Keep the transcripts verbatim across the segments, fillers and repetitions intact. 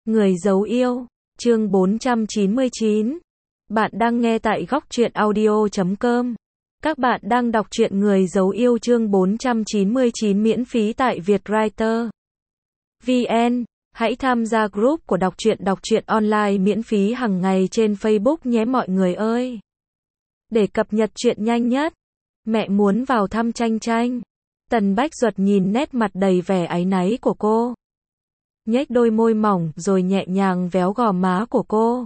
Người giấu yêu, chương bốn trăm chín mươi chín. Bạn đang nghe tại góc truyện audio chấm com. Các bạn đang đọc truyện Người giấu yêu chương bốn trăm chín mươi chín miễn phí tại Vietwriter chấm vn. Hãy tham gia group của đọc truyện đọc truyện online miễn phí hàng ngày trên Facebook nhé mọi người ơi. Để cập nhật truyện nhanh nhất, mẹ muốn vào thăm Tranh Tranh. Tần Bách Duật nhìn nét mặt đầy vẻ áy náy của cô, nhếch đôi môi mỏng rồi nhẹ nhàng véo gò má của cô.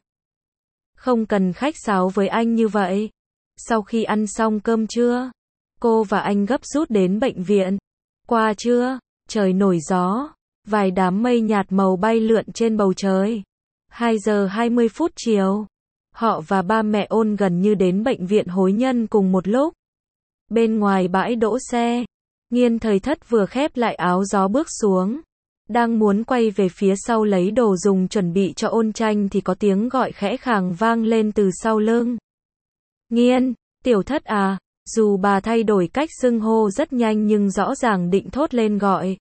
Không cần khách sáo với anh như vậy. Sau khi ăn xong cơm trưa, cô và anh gấp rút đến bệnh viện. Qua trưa, trời nổi gió, vài đám mây nhạt màu bay lượn trên bầu trời. hai giờ hai mươi phút chiều, họ và ba mẹ Ôn gần như đến bệnh viện hối nhân cùng một lúc. Bên ngoài bãi đỗ xe, Nghiên Thời Thất vừa khép lại áo gió bước xuống, đang muốn quay về phía sau lấy đồ dùng chuẩn bị cho Ôn Tranh thì có tiếng gọi khẽ khàng vang lên từ sau lưng. Nghiên, Tiểu Thất à, dù bà thay đổi cách xưng hô rất nhanh nhưng rõ ràng định thốt lên gọi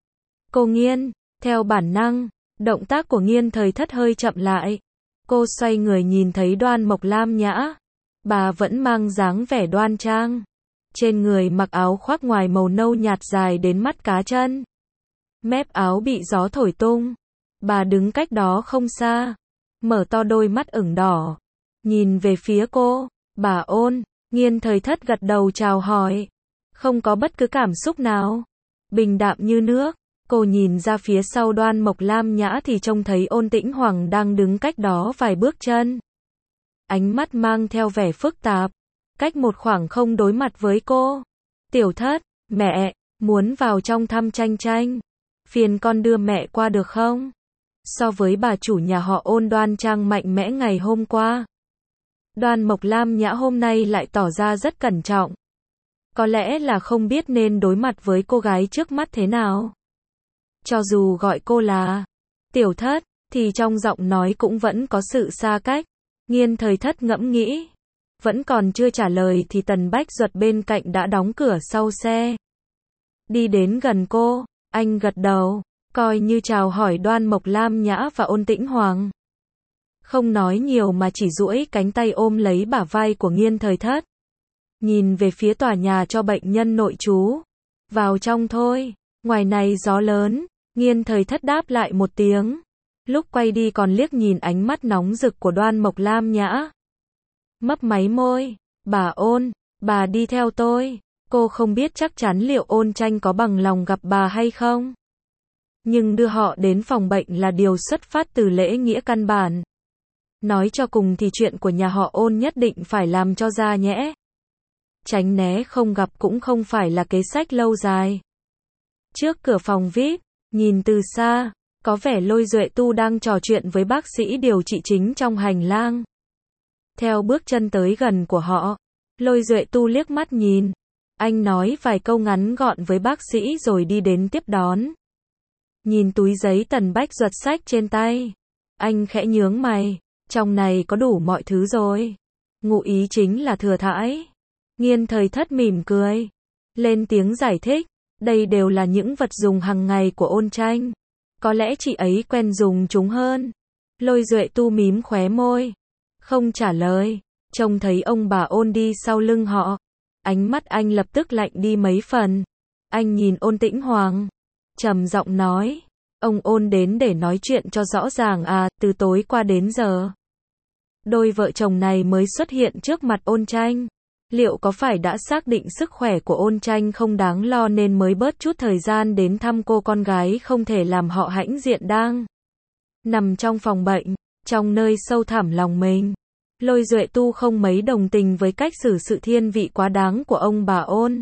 cô Nghiên. Theo bản năng, động tác của Nghiên Thời Thất hơi chậm lại. Cô xoay người nhìn thấy Đoan Mộc Lam Nhã. Bà vẫn mang dáng vẻ đoan trang. Trên người mặc áo khoác ngoài màu nâu nhạt dài đến mắt cá chân. Mép áo bị gió thổi tung. Bà đứng cách đó không xa, mở to đôi mắt ửng đỏ, nhìn về phía cô. Bà Ôn. Nghiên Thời Thất gật đầu chào hỏi, không có bất cứ cảm xúc nào, bình đạm như nước. Cô nhìn ra phía sau Đoan Mộc Lam Nhã thì trông thấy Ôn Tĩnh Hoàng đang đứng cách đó vài bước chân. Ánh mắt mang theo vẻ phức tạp, cách một khoảng không đối mặt với cô. Tiểu Thất, mẹ, muốn vào trong thăm Tranh Tranh. Phiền con đưa mẹ qua được không? So với bà chủ nhà họ Ôn đoan trang mạnh mẽ ngày hôm qua, Đoan Mộc Lam Nhã hôm nay lại tỏ ra rất cẩn trọng. Có lẽ là không biết nên đối mặt với cô gái trước mắt thế nào. Cho dù gọi cô là Tiểu Thất, thì trong giọng nói cũng vẫn có sự xa cách. Nghiên Thời Thất ngẫm nghĩ, vẫn còn chưa trả lời thì Tần Bách Duật bên cạnh đã đóng cửa sau xe. Đi đến gần cô, anh gật đầu, coi như chào hỏi Đoan Mộc Lam Nhã và Ôn Tĩnh Hoàng. Không nói nhiều mà chỉ duỗi cánh tay ôm lấy bả vai của Nghiên Thời Thất. Nhìn về phía tòa nhà cho bệnh nhân nội trú. Vào trong thôi, ngoài này gió lớn. Nghiên Thời Thất đáp lại một tiếng. Lúc quay đi còn liếc nhìn ánh mắt nóng rực của Đoan Mộc Lam Nhã. Mấp máy môi, bà Ôn, bà đi theo tôi. Cô không biết chắc chắn liệu Ôn Tranh có bằng lòng gặp bà hay không. Nhưng đưa họ đến phòng bệnh là điều xuất phát từ lễ nghĩa căn bản. Nói cho cùng thì chuyện của nhà họ Ôn nhất định phải làm cho ra nhẽ. Tránh né không gặp cũng không phải là kế sách lâu dài. Trước cửa phòng vi ai pi, nhìn từ xa, có vẻ Lôi Duệ Tu đang trò chuyện với bác sĩ điều trị chính trong hành lang. Theo bước chân tới gần của họ, Lôi Duệ Tu liếc mắt nhìn. Anh nói vài câu ngắn gọn với bác sĩ rồi đi đến tiếp đón. Nhìn túi giấy Tần Bách Duật xách trên tay, anh khẽ nhướng mày. Trong này có đủ mọi thứ rồi. Ngụ ý chính là thừa thãi. Nghiên Thời Thất mỉm cười, lên tiếng giải thích. Đây đều là những vật dùng hàng ngày của Ôn Tranh. Có lẽ chị ấy quen dùng chúng hơn. Lôi Duệ Tu mím khóe môi, không trả lời. Trông thấy ông bà Ôn đi sau lưng họ, ánh mắt anh lập tức lạnh đi mấy phần. Anh nhìn Ôn Tĩnh Hoàng, trầm giọng nói, ông Ôn đến để nói chuyện cho rõ ràng à, từ tối qua đến giờ. Đôi vợ chồng này mới xuất hiện trước mặt Ôn Tranh. Liệu có phải đã xác định sức khỏe của Ôn Tranh không đáng lo nên mới bớt chút thời gian đến thăm cô con gái không thể làm họ hãnh diện đang nằm trong phòng bệnh, trong nơi sâu thẳm lòng mình. Lôi Duệ Tu không mấy đồng tình với cách xử sự thiên vị quá đáng của ông bà Ôn.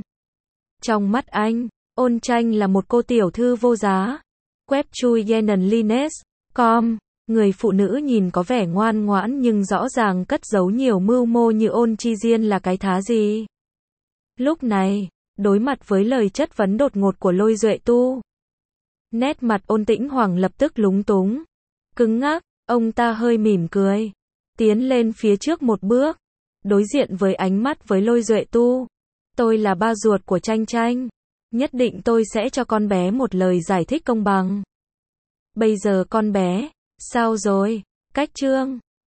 Trong mắt anh, Ôn Tranh là một cô tiểu thư vô giá. Web chui Yenan Lines com. Người phụ nữ nhìn có vẻ ngoan ngoãn nhưng rõ ràng cất giấu nhiều mưu mô như Ôn Chi Diên là cái thá gì. Lúc này, đối mặt với lời chất vấn đột ngột của Lôi Duệ Tu, nét mặt Ôn Tĩnh Hoàng lập tức lúng túng, cứng ngắc. Ông ta hơi mỉm cười, tiến lên phía trước một bước, đối diện với ánh mắt với Lôi Duệ Tu. Tôi là ba ruột của Tranh Tranh, nhất định tôi sẽ cho con bé một lời giải thích công bằng. Bây giờ con bé Sao rồi? Cách chương